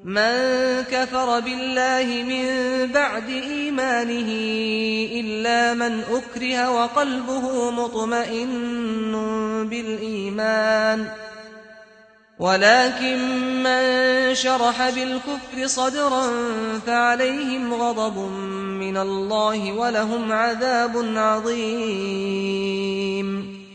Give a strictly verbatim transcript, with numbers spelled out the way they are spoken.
من كفر بالله من بعد إيمانه إلا من أكره وقلبه مطمئن بالإيمان ولكن من شرح بالكفر صدرا فعليهم غضب من الله ولهم عذاب عظيم.